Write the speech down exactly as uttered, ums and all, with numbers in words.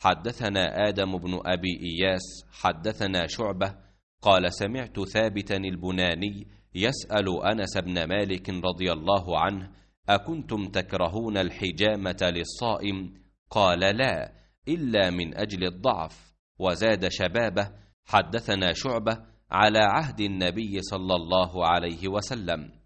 حدثنا آدم بن أبي إياس حدثنا شعبة قال سمعت ثابتا البناني يسأل أنس بن مالك رضي الله عنه: أكنتم تكرهون الحجامة للصائم؟ قال: لا، إلا من أجل الضعف. وزاد شبابه: حدثنا شعبة على عهد النبي صلى الله عليه وسلم.